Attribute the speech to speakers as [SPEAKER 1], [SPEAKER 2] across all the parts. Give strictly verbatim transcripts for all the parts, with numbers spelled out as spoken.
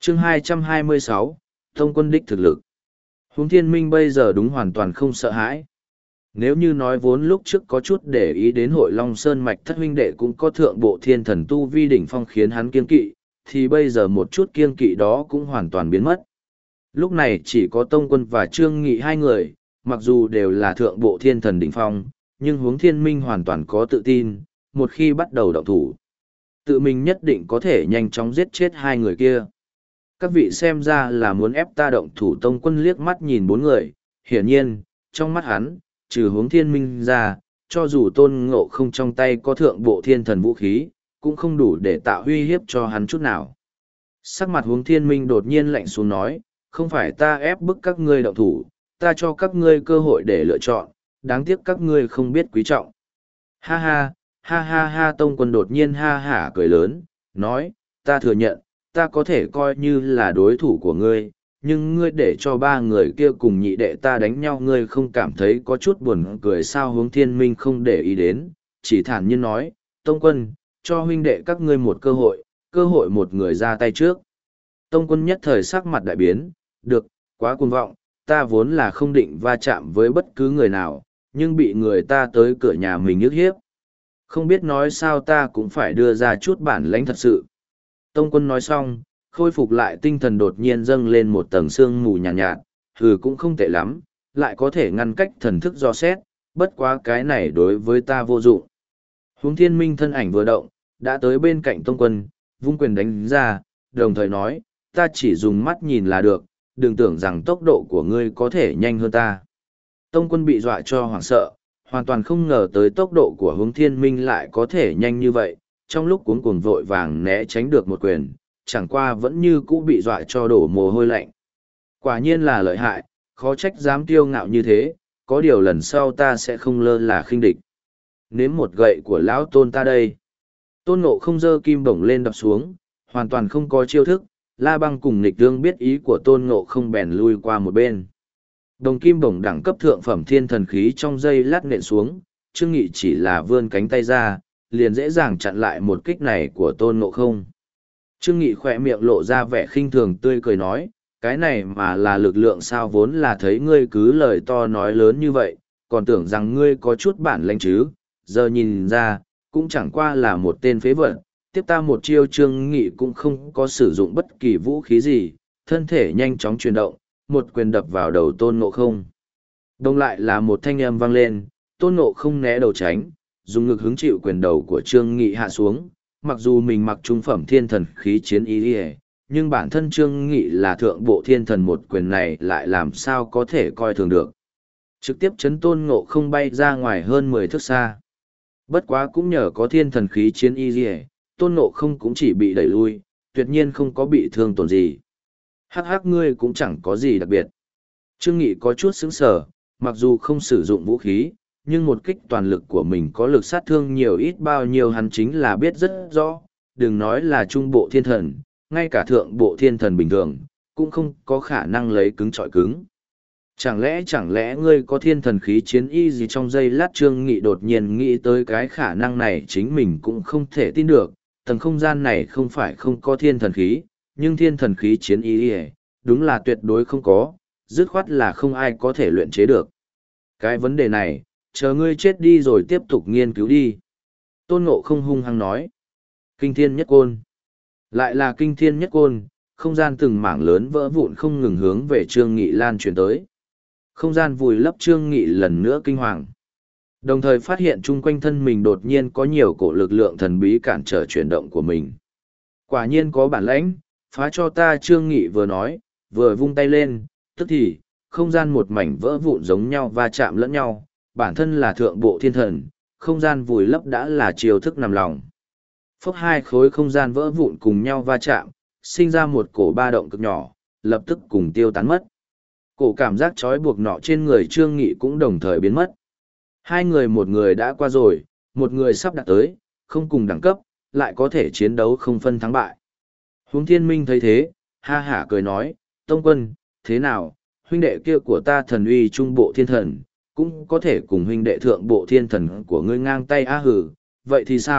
[SPEAKER 1] chương hai trăm hai mươi sáu, Tông quân đích thực lực. Huống thiên minh bây giờ đúng hoàn toàn không sợ hãi. Nếu như nói vốn lúc trước có chút để ý đến hội Long Sơn Mạch thất huynh đệ cũng có thượng bộ thiên thần tu vi đỉnh phong khiến hắn kiên kỵ, thì bây giờ một chút kiên kỵ đó cũng hoàn toàn biến mất. Lúc này chỉ có Tông quân và Trương Nghị hai người, mặc dù đều là thượng bộ thiên thần đỉnh phong, nhưng Huống thiên minh hoàn toàn có tự tin, một khi bắt đầu động thủ. Tự mình nhất định có thể nhanh chóng giết chết hai người kia. Các vị xem ra là muốn ép ta động thủ. Tông quân liếc mắt nhìn bốn người, hiển nhiên, trong mắt hắn, trừ Huống thiên minh ra, cho dù Tôn Ngộ Không trong tay có thượng bộ thiên thần vũ khí, cũng không đủ để tạo uy hiếp cho hắn chút nào. Sắc mặt Huống thiên minh đột nhiên lạnh xuống nói, không phải ta ép bức các ngươi động thủ, ta cho các ngươi cơ hội để lựa chọn, đáng tiếc các ngươi không biết quý trọng. Ha ha, ha ha ha. Tông quân đột nhiên ha hả cười lớn, nói, ta thừa nhận, ta có thể coi như là đối thủ của ngươi, nhưng ngươi để cho ba người kia cùng nhị đệ ta đánh nhau, ngươi không cảm thấy có chút buồn cười sao? Huống thiên minh không để ý đến, chỉ thản nhiên nói, Tông quân, cho huynh đệ các ngươi một cơ hội, cơ hội một người ra tay trước. Tông quân nhất thời sắc mặt đại biến, được, quá cuồng vọng, ta vốn là không định va chạm với bất cứ người nào, nhưng bị người ta tới cửa nhà mình nhức hiếp. Không biết nói sao ta cũng phải đưa ra chút bản lãnh thật sự. Tông quân nói xong, khôi phục lại tinh thần đột nhiên dâng lên một tầng sương mù nhàn nhạt, nhạt, hừ cũng không tệ lắm, lại có thể ngăn cách thần thức do xét, bất quá cái này đối với ta vô dụng. Huống thiên minh thân ảnh vừa động, đã tới bên cạnh tông quân, vung quyền đánh ra, đồng thời nói, ta chỉ dùng mắt nhìn là được, đừng tưởng rằng tốc độ của ngươi có thể nhanh hơn ta. Tông quân bị dọa cho hoảng sợ, hoàn toàn không ngờ tới tốc độ của Huống thiên minh lại có thể nhanh như vậy, trong lúc cuống cuồng vội vàng né tránh được một quyền, chẳng qua vẫn như cũ bị dọa cho đổ mồ hôi lạnh. Quả nhiên là lợi hại, khó trách dám kiêu ngạo như thế, có điều lần sau ta sẽ không lơ là khinh địch. Nếm một gậy của lão Tôn ta đây. Tôn Ngộ Không giơ kim bổng lên đập xuống, hoàn toàn không có chiêu thức, La Băng cùng Nghịch Dương biết ý của Tôn Ngộ Không bèn lui qua một bên. Đồng kim bổng đẳng cấp thượng phẩm thiên thần khí trong dây lát nện xuống, Trương Nghị chỉ là vươn cánh tay ra, liền dễ dàng chặn lại một kích này của Tôn Ngộ Không. Trương Nghị khỏe miệng lộ ra vẻ khinh thường tươi cười nói, cái này mà là lực lượng sao? Vốn là thấy ngươi cứ lời to nói lớn như vậy, còn tưởng rằng ngươi có chút bản lĩnh chứ, giờ nhìn ra, cũng chẳng qua là một tên phế vật. Tiếp ta một chiêu. Trương Nghị cũng không có sử dụng bất kỳ vũ khí gì, thân thể nhanh chóng chuyển động, một quyền đập vào đầu Tôn Ngộ Không. Đồng lại là một thanh âm vang lên, Tôn Ngộ Không né đầu tránh, dùng ngực hứng chịu quyền đầu của Trương Nghị hạ xuống. Mặc dù mình mặc trung phẩm thiên thần khí chiến y, nhưng bản thân Trương Nghị là thượng bộ thiên thần, một quyền này lại làm sao có thể coi thường được. Trực tiếp chấn Tôn Ngộ Không bay ra ngoài hơn mười thước xa. Bất quá cũng nhờ có thiên thần khí chiến y, Tôn Ngộ Không cũng chỉ bị đẩy lui, tuyệt nhiên không có bị thương tổn gì. Hắc hắc, ngươi cũng chẳng có gì đặc biệt. Trương Nghị có chút sững sờ, mặc dù không sử dụng vũ khí, nhưng một kích toàn lực của mình có lực sát thương nhiều ít bao nhiêu hắn chính là biết rất rõ, đừng nói là trung bộ thiên thần, ngay cả thượng bộ thiên thần bình thường, cũng không có khả năng lấy cứng trọi cứng. Chẳng lẽ chẳng lẽ ngươi có thiên thần khí chiến y gì? Trong giây lát Trương Nghị đột nhiên nghĩ tới cái khả năng này, chính mình cũng không thể tin được, tầng không gian này không phải không có thiên thần khí, nhưng thiên thần khí chiến y đúng là tuyệt đối không có, dứt khoát là không ai có thể luyện chế được. Cái vấn đề này, chờ ngươi chết đi rồi tiếp tục nghiên cứu đi. Tôn Ngộ Không hung hăng nói. Kinh thiên nhất côn. Lại là kinh thiên nhất côn, không gian từng mảng lớn vỡ vụn không ngừng hướng về Trương Nghị lan truyền tới. Không gian vùi lấp Trương Nghị lần nữa kinh hoàng. Đồng thời phát hiện chung quanh thân mình đột nhiên có nhiều cổ lực lượng thần bí cản trở chuyển động của mình. Quả nhiên có bản lãnh, phá cho ta. Trương Nghị vừa nói, vừa vung tay lên, tức thì, không gian một mảnh vỡ vụn giống nhau va chạm lẫn nhau, bản thân là thượng bộ thiên thần, không gian vùi lấp đã là chiêu thức nằm lòng. Phốc, hai khối không gian vỡ vụn cùng nhau va chạm, sinh ra một cổ ba động cực nhỏ, lập tức cùng tiêu tán mất. Cổ cảm giác trói buộc nọ trên người Trương Nghị cũng đồng thời biến mất. Hai người, một người đã qua rồi, một người sắp đạt tới, không cùng đẳng cấp, lại có thể chiến đấu không phân thắng bại. Huống thiên minh thấy thế, ha hả cười nói, Tông quân, thế nào, huynh đệ kia của ta thần uy trung bộ thiên thần, cũng có thể cùng huynh đệ thượng bộ thiên thần của ngươi ngang tay á hử, vậy thì sao,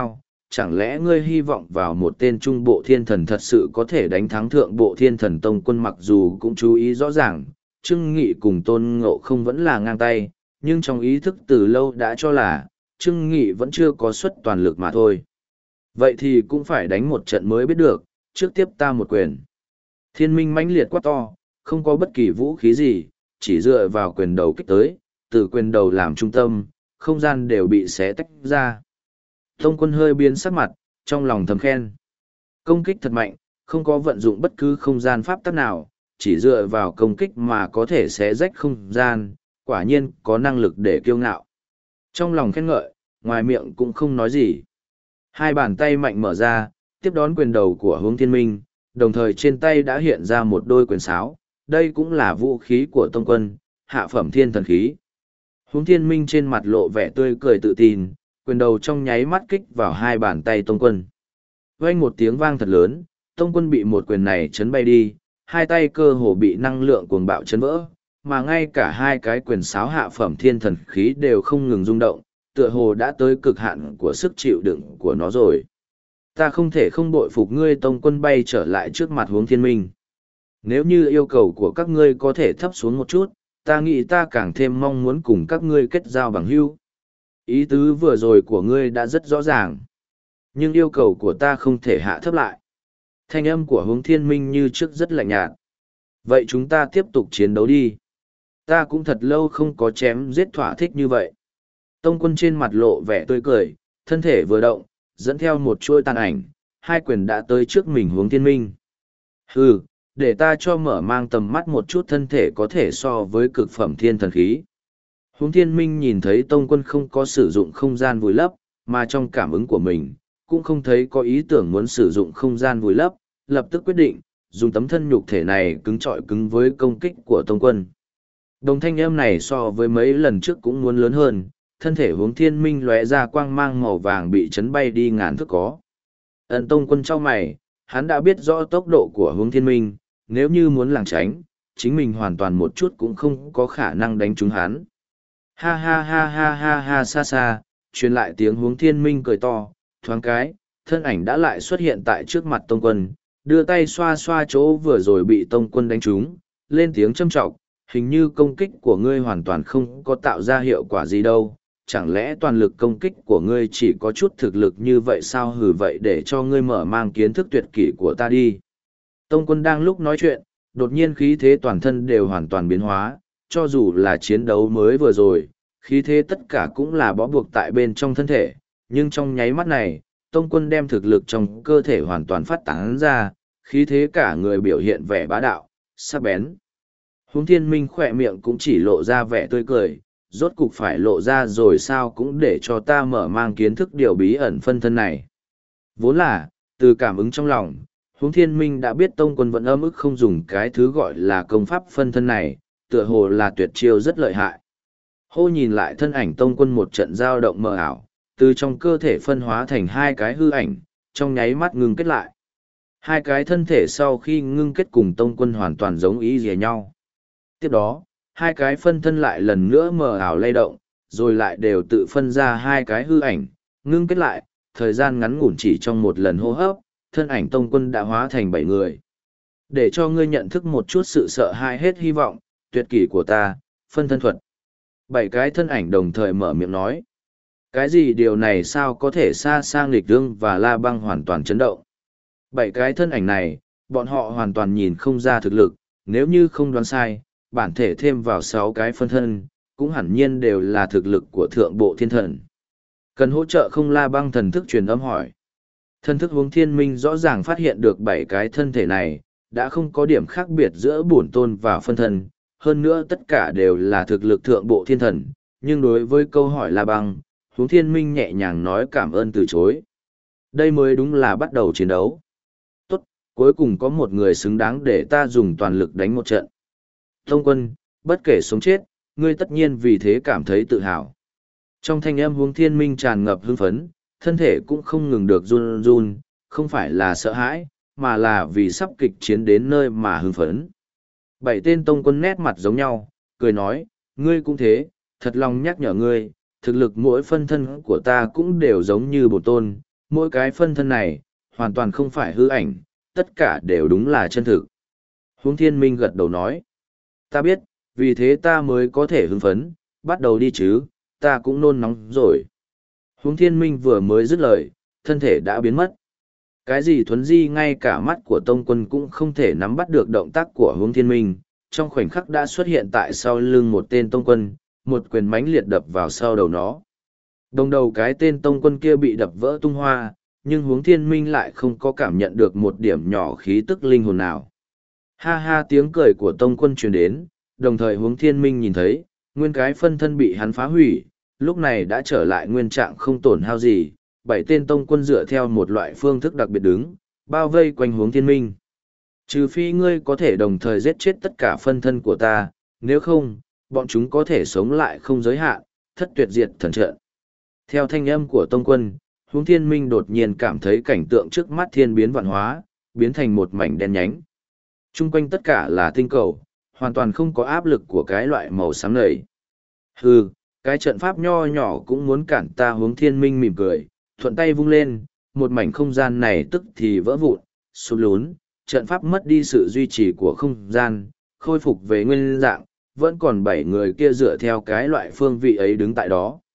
[SPEAKER 1] chẳng lẽ ngươi hy vọng vào một tên trung bộ thiên thần thật sự có thể đánh thắng thượng bộ thiên thần tông quân? Mặc dù cũng chú ý rõ ràng, Trương Nghị cùng Tôn Ngộ Không vẫn là ngang tay, nhưng trong ý thức từ lâu đã cho là, Trương Nghị vẫn chưa có suất toàn lực mà thôi. Vậy thì cũng phải đánh một trận mới biết được, trước tiếp ta một quyền. Thiên minh mãnh liệt quá to, không có bất kỳ vũ khí gì, chỉ dựa vào quyền đầu kích tới, từ quyền đầu làm trung tâm, không gian đều bị xé tách ra. Tông quân hơi biến sắc mặt, trong lòng thầm khen. Công kích thật mạnh, không có vận dụng bất cứ không gian pháp tắc nào, chỉ dựa vào công kích mà có thể xé rách không gian, quả nhiên có năng lực để kiêu ngạo. Trong lòng khen ngợi, ngoài miệng cũng không nói gì. Hai bàn tay mạnh mở ra, tiếp đón quyền đầu của Hướng Thiên Minh, đồng thời trên tay đã hiện ra một đôi quyền sáo, đây cũng là vũ khí của tông quân, hạ phẩm thiên thần khí. Hướng Thiên Minh trên mặt lộ vẻ tươi cười tự tin, quyền đầu trong nháy mắt kích vào hai bàn tay tông quân. Vang một tiếng vang thật lớn, tông quân bị một quyền này chấn bay đi, hai tay cơ hồ bị năng lượng cuồng bạo chấn vỡ, mà ngay cả hai cái quyền sáo hạ phẩm thiên thần khí đều không ngừng rung động, tựa hồ đã tới cực hạn của sức chịu đựng của nó rồi. Ta không thể không bội phục ngươi. Tông quân bay trở lại trước mặt Hướng Thiên Minh. Nếu như yêu cầu của các ngươi có thể thấp xuống một chút, ta nghĩ ta càng thêm mong muốn cùng các ngươi kết giao bằng hữu. Ý tứ vừa rồi của ngươi đã rất rõ ràng. Nhưng yêu cầu của ta không thể hạ thấp lại. Thanh âm của Hướng Thiên Minh như trước rất lạnh nhạt. Vậy chúng ta tiếp tục chiến đấu đi. Ta cũng thật lâu không có chém giết thỏa thích như vậy. Tông quân trên mặt lộ vẻ tươi cười, thân thể vừa động, dẫn theo một chuôi tàn ảnh, hai quyền đã tới trước mình Hướng Thiên Minh. Hừ, để ta cho mở mang tầm mắt một chút, thân thể có thể so với cực phẩm thiên thần khí. Hướng Thiên Minh nhìn thấy tông quân không có sử dụng không gian vùi lấp, mà trong cảm ứng của mình, cũng không thấy có ý tưởng muốn sử dụng không gian vùi lấp, lập tức quyết định, dùng tấm thân nhục thể này cứng trọi cứng với công kích của tông quân. Đồng thanh âm này so với mấy lần trước cũng muốn lớn hơn, thân thể Hướng Thiên Minh lóe ra quang mang màu vàng bị chấn bay đi ngàn thước có. Ấn tông quân trao mày, hắn đã biết rõ tốc độ của Hướng Thiên Minh, nếu như muốn lảng tránh, chính mình hoàn toàn một chút cũng không có khả năng đánh trúng hắn. Ha ha ha ha ha ha xa xa, truyền lại tiếng Hướng Thiên Minh cười to, thoáng cái, thân ảnh đã lại xuất hiện tại trước mặt tông quân, đưa tay xoa xoa chỗ vừa rồi bị tông quân đánh trúng, lên tiếng châm trọng, hình như công kích của ngươi hoàn toàn không có tạo ra hiệu quả gì đâu, chẳng lẽ toàn lực công kích của ngươi chỉ có chút thực lực như vậy sao? Hừ, vậy để cho ngươi mở mang kiến thức tuyệt kỹ của ta đi. Tông quân đang lúc nói chuyện, đột nhiên khí thế toàn thân đều hoàn toàn biến hóa, cho dù là chiến đấu mới vừa rồi, khí thế tất cả cũng là bó buộc tại bên trong thân thể, nhưng trong nháy mắt này, tông quân đem thực lực trong cơ thể hoàn toàn phát tán ra, khí thế cả người biểu hiện vẻ bá đạo, sắc bén. Hướng Thiên Minh khỏe miệng cũng chỉ lộ ra vẻ tươi cười, rốt cục phải lộ ra rồi sao, cũng để cho ta mở mang kiến thức điều bí ẩn phân thân này. Vốn là, từ cảm ứng trong lòng, Hướng Thiên Minh đã biết tông quân vẫn âm ức không dùng cái thứ gọi là công pháp phân thân này, tựa hồ là tuyệt chiêu rất lợi hại. Hô nhìn lại thân ảnh tông quân một trận dao động mờ ảo, từ trong cơ thể phân hóa thành hai cái hư ảnh, trong nháy mắt ngưng kết lại. Hai cái thân thể sau khi ngưng kết cùng tông quân hoàn toàn giống ý dìa nhau. Tiếp đó, hai cái phân thân lại lần nữa mờ ảo lay động, rồi lại đều tự phân ra hai cái hư ảnh, ngưng kết lại, thời gian ngắn ngủn chỉ trong một lần hô hấp, thân ảnh tông quân đã hóa thành bảy người. Để cho ngươi nhận thức một chút sự sợ hãi hết hy vọng, tuyệt kỷ của ta, phân thân thuật. Bảy cái thân ảnh đồng thời mở miệng nói. Cái gì điều này sao có thể xa sang nghịch đương và la băng hoàn toàn chấn động. Bảy cái thân ảnh này, bọn họ hoàn toàn nhìn không ra thực lực, nếu như không đoán sai, bản thể thêm vào sáu cái phân thân, cũng hẳn nhiên đều là thực lực của thượng bộ thiên thần. Cần hỗ trợ không? La băng thần thức truyền âm hỏi. Thần thức Hướng Thiên Minh rõ ràng phát hiện được bảy cái thân thể này, đã không có điểm khác biệt giữa bổn tôn và phân thân, hơn nữa tất cả đều là thực lực thượng bộ thiên thần, nhưng đối với câu hỏi La băng, Hướng Thiên Minh nhẹ nhàng nói cảm ơn từ chối. Đây mới đúng là bắt đầu chiến đấu. Tốt, cuối cùng có một người xứng đáng để ta dùng toàn lực đánh một trận. Tông quân, bất kể sống chết, ngươi tất nhiên vì thế cảm thấy tự hào. Trong thanh âm Hướng Thiên Minh tràn ngập hưng phấn, thân thể cũng không ngừng được run run, không phải là sợ hãi, mà là vì sắp kịch chiến đến nơi mà hưng phấn. Bảy tên tông quân nét mặt giống nhau, cười nói, ngươi cũng thế, thật lòng nhắc nhở ngươi, thực lực mỗi phân thân của ta cũng đều giống như bổn tôn, mỗi cái phân thân này, hoàn toàn không phải hư ảnh, tất cả đều đúng là chân thực. Huống thiên minh gật đầu nói, ta biết, vì thế ta mới có thể hưng phấn, bắt đầu đi chứ, ta cũng nôn nóng rồi. Huống thiên minh vừa mới dứt lời, thân thể đã biến mất. Cái gì thuấn di ngay cả mắt của tông quân cũng không thể nắm bắt được động tác của Huống thiên minh, trong khoảnh khắc đã xuất hiện tại sau lưng một tên tông quân, một quyền mãnh liệt đập vào sau đầu nó. Đồng đầu cái tên tông quân kia bị đập vỡ tung hoa, nhưng Huống thiên minh lại không có cảm nhận được một điểm nhỏ khí tức linh hồn nào. Ha ha, tiếng cười của tông quân truyền đến, đồng thời Huống thiên minh nhìn thấy, nguyên cái phân thân bị hắn phá hủy, lúc này đã trở lại nguyên trạng không tổn hao gì. Bảy tên tông quân dựa theo một loại phương thức đặc biệt đứng, bao vây quanh Huống thiên minh. Trừ phi ngươi có thể đồng thời giết chết tất cả phân thân của ta, nếu không, bọn chúng có thể sống lại không giới hạn, thất tuyệt diệt thần trận. Theo thanh âm của tông quân, Huống thiên minh đột nhiên cảm thấy cảnh tượng trước mắt thiên biến vạn hóa, biến thành một mảnh đen nhánh. Trung quanh tất cả là tinh cầu, hoàn toàn không có áp lực của cái loại màu xám nầy. Hừ, cái trận pháp nho nhỏ cũng muốn cản ta. Huống thiên minh mỉm cười, thuận tay vung lên, một mảnh không gian này tức thì vỡ vụn, sụt lún, trận pháp mất đi sự duy trì của không gian, khôi phục về nguyên dạng, vẫn còn bảy người kia dựa theo cái loại phương vị ấy đứng tại đó.